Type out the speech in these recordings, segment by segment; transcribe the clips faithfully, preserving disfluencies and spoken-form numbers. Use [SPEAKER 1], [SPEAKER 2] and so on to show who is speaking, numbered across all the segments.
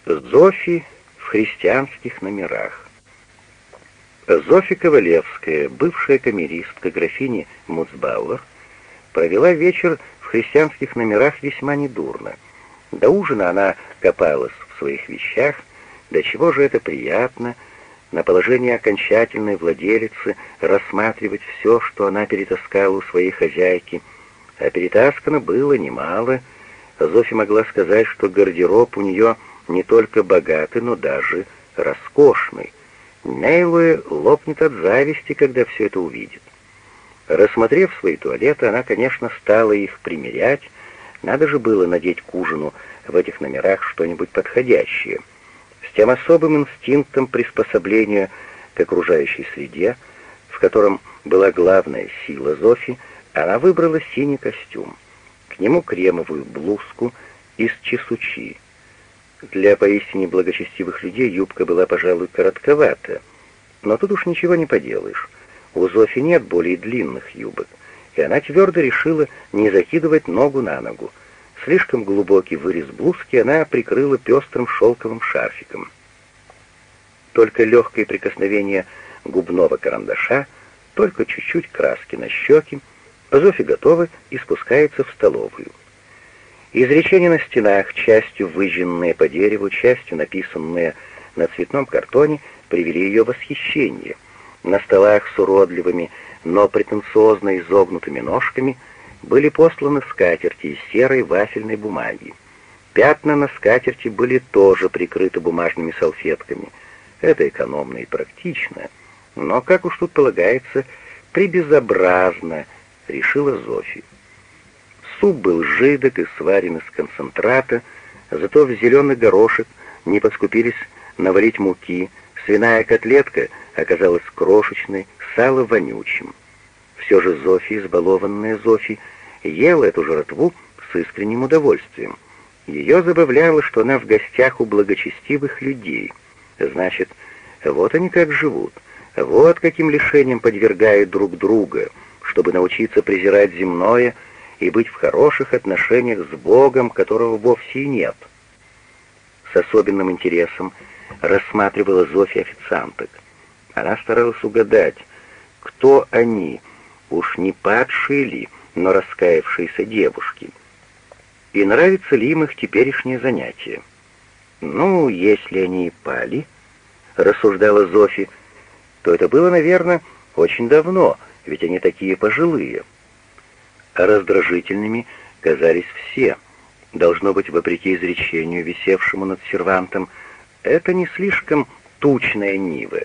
[SPEAKER 1] Зофи в христианских номерах. Зофи Ковалевская, бывшая камеристка графини Муцбауэр, провела вечер в христианских номерах весьма недурно. До ужина она копалась в своих вещах, до чего же это приятно, на положении окончательной владелицы рассматривать все, что она перетаскала у своей хозяйки. А перетаскано было немало. Зофи могла сказать, что гардероб у нее не только богатый, но даже роскошный. Нейлуэ лопнет от зависти, когда все это увидит. Рассмотрев свои туалеты, она, конечно, стала их примерять. Надо же было надеть к ужину в этих номерах что-нибудь подходящее. С тем особым инстинктом приспособления к окружающей среде, в котором была главная сила Зофи, она выбрала синий костюм. К нему кремовую блузку из чесучи. Для поистине благочестивых людей юбка была, пожалуй, коротковата, но тут уж ничего не поделаешь. У Зофи нет более длинных юбок, и она твердо решила не закидывать ногу на ногу. Слишком глубокий вырез блузки она прикрыла пестрым шелковым шарфиком. Только легкое прикосновение губного карандаша, только чуть-чуть краски на щеки, Зофи готова и спускается в столовую. Изречения на стенах, частью выжженные по дереву, частью написанные на цветном картоне, привели ее в восхищение. На столах с уродливыми, но претенциозно изогнутыми ножками были посланы скатерти из серой вафельной бумаги. Пятна на скатерти были тоже прикрыты бумажными салфетками. Это экономно и практично, но, как уж тут полагается, прибезобразно, решила Зофи. Суп был жидок и сварен из концентрата, зато в зеленый горошек не поскупились навалить муки, свиная котлетка оказалась крошечной, сало вонючим. Все же Зофи, избалованная Зофи, ела эту жратву с искренним удовольствием. Ее забавляло, что она в гостях у благочестивых людей. Значит, вот они как живут, вот каким лишением подвергают друг друга, чтобы научиться презирать земное и быть в хороших отношениях с Богом, которого вовсе и нет. С особенным интересом рассматривала Зофи официанток. Она старалась угадать, кто они, уж не падшие ли, но раскаявшиеся девушки, и нравится ли им их теперешнее занятие. «Ну, если они и пали», — рассуждала Зофи, — «то это было, наверное, очень давно, ведь они такие пожилые». А раздражительными казались все. Должно быть, вопреки изречению, висевшему над сервантом, это не слишком тучная нива.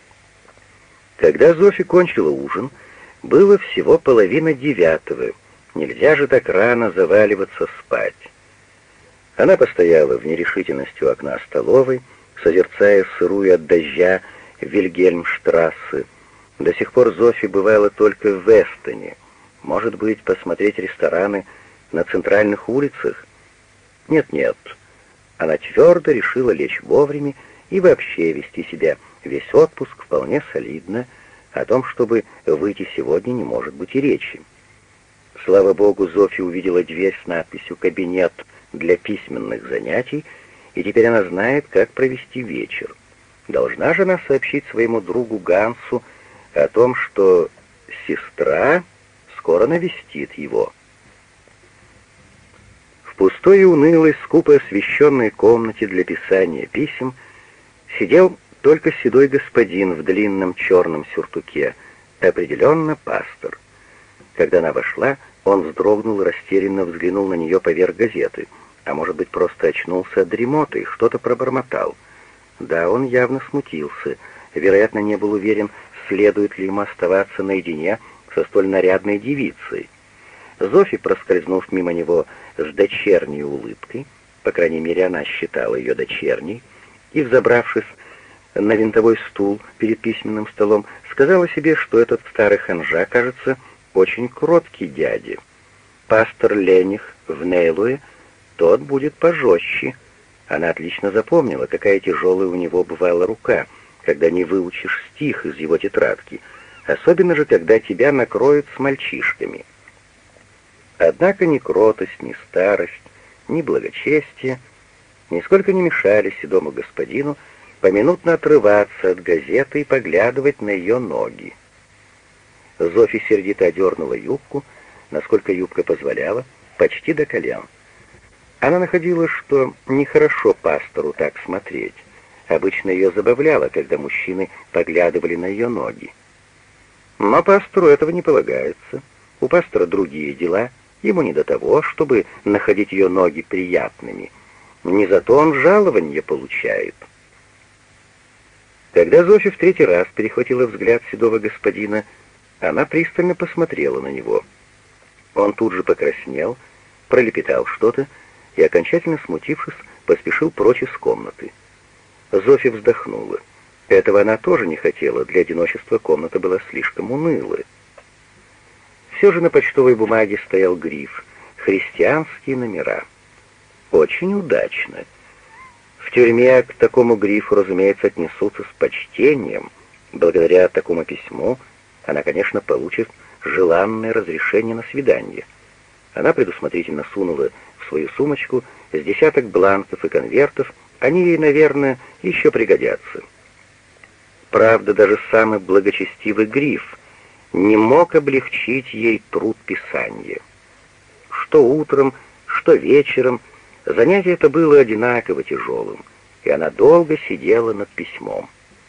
[SPEAKER 1] Когда Зофи кончила ужин, было всего половина девятого. Нельзя же так рано заваливаться спать. Она постояла в нерешительности у окна столовой, созерцая сырую от дождя Вильгельмштрассе. До сих пор Зофи бывала только в Вестоне. Может быть, посмотреть рестораны на центральных улицах? Нет-нет. Она твердо решила лечь вовремя и вообще вести себя весь отпуск вполне солидно. О том, чтобы выйти сегодня, не может быть и речи. Слава богу, Зофи увидела дверь с надписью «Кабинет для письменных занятий», и теперь она знает, как провести вечер. Должна же она сообщить своему другу Гансу о том, что сестра скоро навестит его. В пустой и унылой, скупо освещенной комнате для писания писем сидел только седой господин в длинном черном сюртуке, определенно пастор. Когда она вошла, он вздрогнул и растерянно взглянул на нее поверх газеты, а может быть, просто очнулся от дремоты и что-то пробормотал. Да, он явно смутился, вероятно, не был уверен, следует ли ему оставаться наедине со столь нарядной девицей. Зофи, проскользнув мимо него с дочерней улыбкой, по крайней мере, она считала ее дочерней, и, взобравшись на винтовой стул перед письменным столом, сказала себе, что этот старый ханжа, кажется, очень кроткий дядя. Пастор Лених в Нейлуэ, тот будет пожестче. Она отлично запомнила, какая тяжелая у него бывала рука, когда не выучишь стих из его тетрадки, особенно же, когда тебя накроют с мальчишками. Однако ни кротость, ни старость, ни благочестие нисколько не мешали седому господину поминутно отрываться от газеты и поглядывать на ее ноги. Зофи сердито одернула юбку, насколько юбка позволяла, почти до колен. Она находила, что нехорошо пастору так смотреть. Обычно ее забавляло, когда мужчины поглядывали на ее ноги. Но пастору этого не полагается. У пастора другие дела, ему не до того, чтобы находить ее ноги приятными. Не зато он жалование получает. Когда Зофи в третий раз перехватила взгляд седого господина, она пристально посмотрела на него. Он тут же покраснел, пролепетал что-то и, окончательно смутившись, поспешил прочь из комнаты. Зофи вздохнула. Этого она тоже не хотела, для одиночества комната была слишком унылая. Все же на почтовой бумаге стоял гриф «Христианские номера». Очень удачно. В тюрьме к такому грифу, разумеется, отнесутся с почтением. Благодаря такому письму она, конечно, получит желанное разрешение на свидание. Она предусмотрительно сунула в свою сумочку с десяток бланков и конвертов, они ей, наверное, еще пригодятся. Правда, даже самый благочестивый гриф не мог облегчить ей труд писания. Что утром, что вечером, занятие это было одинаково тяжелым, и она долго сидела над письмом.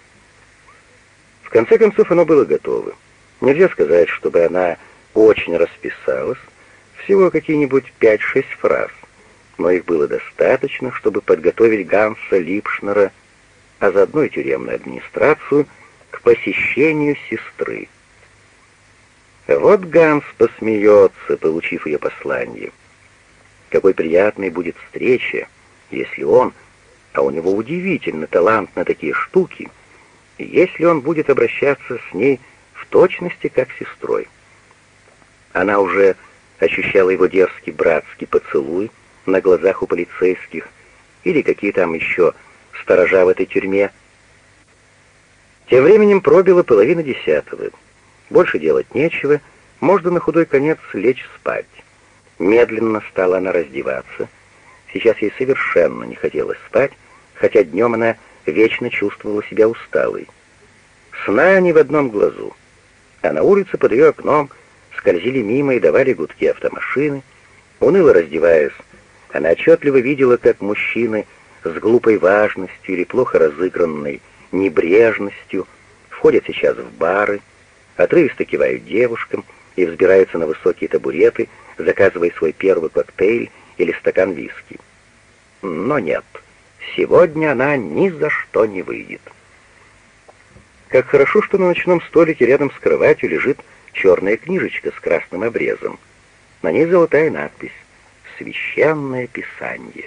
[SPEAKER 1] В конце концов, оно было готово. Нельзя сказать, чтобы она очень расписалась, всего какие-нибудь пять-шесть фраз, но их было достаточно, чтобы подготовить Ганса Липшнера, а заодно и тюремную администрацию, к посещению сестры. Вот Ганс посмеется, получив ее послание. Какой приятной будет встреча, если он, а у него удивительный талант на такие штуки, если он будет обращаться с ней в точности как с сестрой. Она уже ощущала его дерзкий братский поцелуй на глазах у полицейских или какие там еще сторожа в этой тюрьме. Тем временем пробило половина десятого. Больше делать нечего, можно на худой конец лечь спать. Медленно стала она раздеваться. Сейчас ей совершенно не хотелось спать, хотя днем она вечно чувствовала себя усталой. Сна ни в одном глазу. А на улице под ее окном скользили мимо и давали гудки автомашины. Уныло раздеваясь, она отчетливо видела, как мужчины с глупой важностью или плохо разыгранной небрежностью входят сейчас в бары, отрывисто кивают девушкам и взбираются на высокие табуреты, заказывая свой первый коктейль или стакан виски. Но нет, сегодня она ни за что не выйдет. Как хорошо, что на ночном столике рядом с кроватью лежит черная книжечка с красным обрезом. На ней золотая надпись «Священное Писание».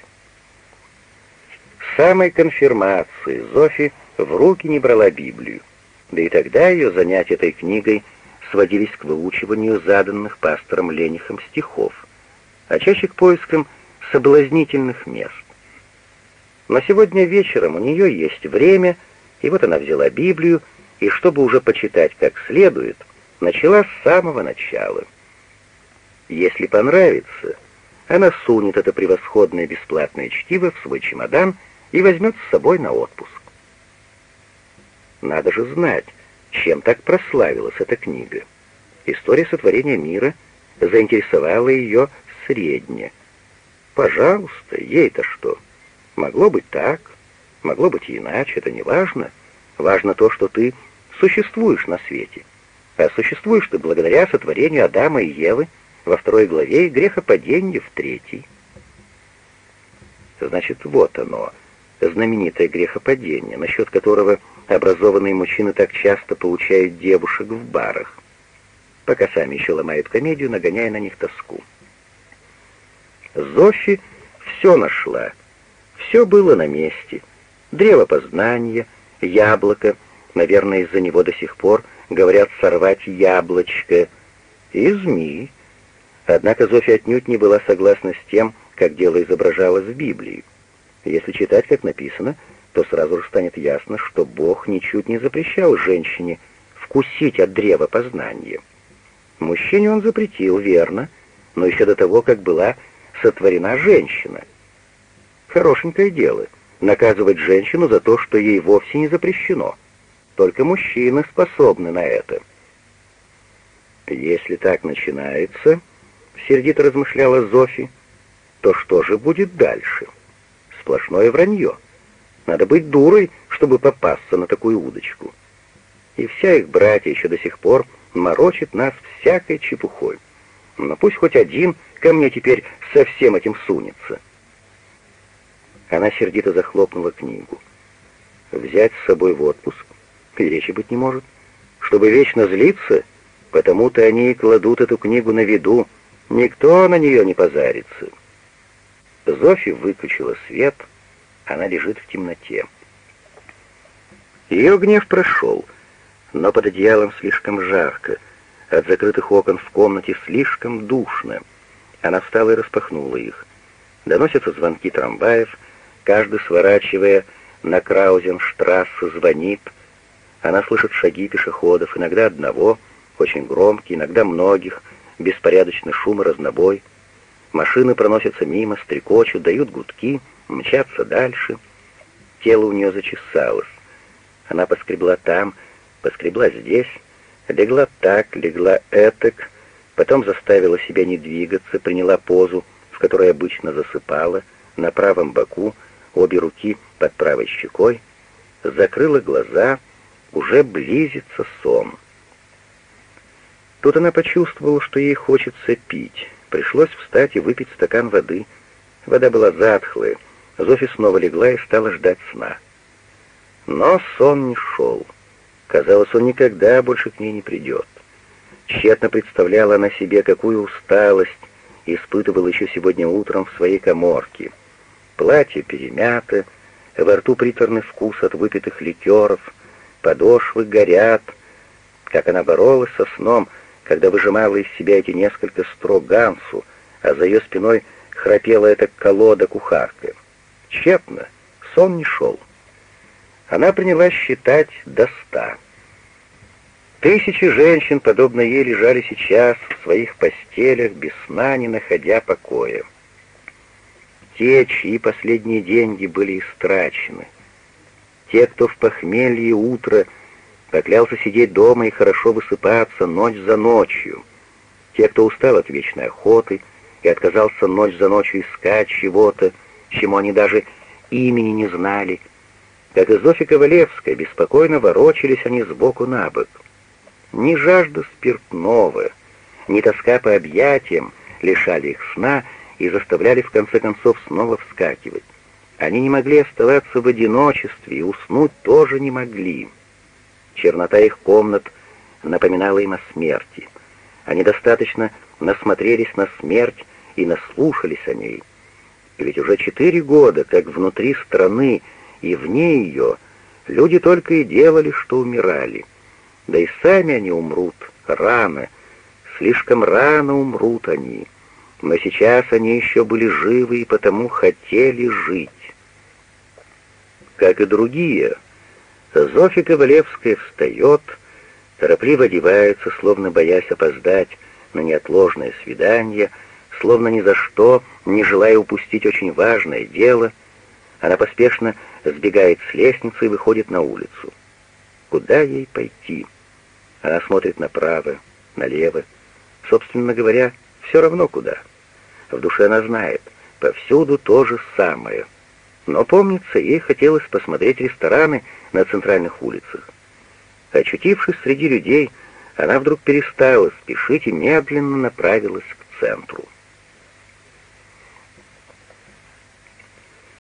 [SPEAKER 1] С самой конфирмации Зофи в руки не брала Библию, да и тогда ее занятия этой книгой сводились к выучиванию заданных пастором Ленихом стихов, а чаще к поискам соблазнительных мест. Но сегодня вечером у нее есть время, и вот она взяла Библию, и чтобы уже почитать как следует, начала с самого начала. Если понравится, она сунет это превосходное бесплатное чтиво в свой чемодан и возьмет с собой на отпуск. Надо же знать, чем так прославилась эта книга. История сотворения мира заинтересовала ее средне. Пожалуйста, ей-то что? Могло быть так, могло быть и иначе, это не важно. Важно то, что ты существуешь на свете. А существуешь ты благодаря сотворению Адама и Евы во второй главе и грехопадению в третьей. Значит, вот оно, знаменитое грехопадение, насчет которого образованные мужчины так часто получают девушек в барах, пока сами еще ломают комедию, нагоняя на них тоску. Зофи все нашла, все было на месте. Древо познания, яблоко, наверное, из-за него до сих пор говорят «сорвать яблочко», и змеи. Однако Зофи отнюдь не была согласна с тем, как дело изображалось в Библии. Если читать, как написано, то сразу же станет ясно, что Бог ничуть не запрещал женщине вкусить от древа познания. Мужчине он запретил, верно, но еще до того, как была сотворена женщина. Хорошенькое дело — наказывать женщину за то, что ей вовсе не запрещено. Только мужчины способны на это. «Если так начинается, — сердито размышляла Зофи, — то что же будет дальше? Сплошное вранье. Надо быть дурой, чтобы попасться на такую удочку. И вся их братья еще до сих пор морочит нас всякой чепухой. Но пусть хоть один ко мне теперь со всем этим сунется». Она сердито захлопнула книгу. Взять с собой в отпуск и речи быть не может. Чтобы вечно злиться, потому-то они и кладут эту книгу на виду. Никто на нее не позарится. Зофи выключила свет. Она лежит в темноте. Ее гнев прошел, но под одеялом слишком жарко. От закрытых окон в комнате слишком душно. Она встала и распахнула их. Доносятся звонки трамваев, каждый, сворачивая на Краузенштрассе, звонит. Она слышит шаги пешеходов, иногда одного, очень громкий, иногда многих, беспорядочный шум и разнобой. Машины проносятся мимо, стрекочут, дают гудки, мчатся дальше. Тело у нее зачесалось. Она поскребла там, поскребла здесь, легла так, легла этак, потом заставила себя не двигаться, приняла позу, в которой обычно засыпала, на правом боку, обе руки под правой щекой, закрыла глаза, уже близится сон. Тут она почувствовала, что ей хочется пить. Пришлось встать и выпить стакан воды. Вода была затхлая. Зофи снова легла и стала ждать сна. Но сон не шел. Казалось, он никогда больше к ней не придет. Тщетно представляла она себе, какую усталость испытывала еще сегодня утром в своей каморке. Платье перемято, во рту приторный вкус от выпитых ликеров, подошвы горят. Как она боролась со сном, когда выжимала из себя эти несколько строк Гансу, а за ее спиной храпела эта колода-кухарка. Тщетно, сон не шел. Она принялась считать до ста. Тысячи женщин, подобно ей, лежали сейчас в своих постелях, без сна, не находя покоя. Те, чьи последние деньги были истрачены. Те, кто в похмелье утро поклялся сидеть дома и хорошо высыпаться ночь за ночью. Те, кто устал от вечной охоты и отказался ночь за ночью искать чего-то, чему они даже имени не знали. Как и Зофья Ковалевская, беспокойно ворочались они сбоку на бок. Ни жажда спиртного, ни тоска по объятиям лишали их сна и заставляли в конце концов снова вскакивать. Они не могли оставаться в одиночестве и уснуть тоже не могли. Чернота их комнат напоминала им о смерти. Они достаточно насмотрелись на смерть и наслушались о ней. Ведь уже четыре года, как внутри страны и вне ее, люди только и делали, что умирали. Да и сами они умрут рано, слишком рано умрут они. Но сейчас они еще были живы и потому хотели жить. Как и другие, Зофья Ковалевская встает, торопливо одевается, словно боясь опоздать на неотложное свидание, словно ни за что, не желая упустить очень важное дело. Она поспешно сбегает с лестницы и выходит на улицу. Куда ей пойти? Она смотрит направо, налево. Собственно говоря, все равно куда. В душе она знает, повсюду то же самое. Но, помнится, ей хотелось посмотреть рестораны на центральных улицах. Очутившись среди людей, она вдруг перестала спешить и медленно направилась к центру.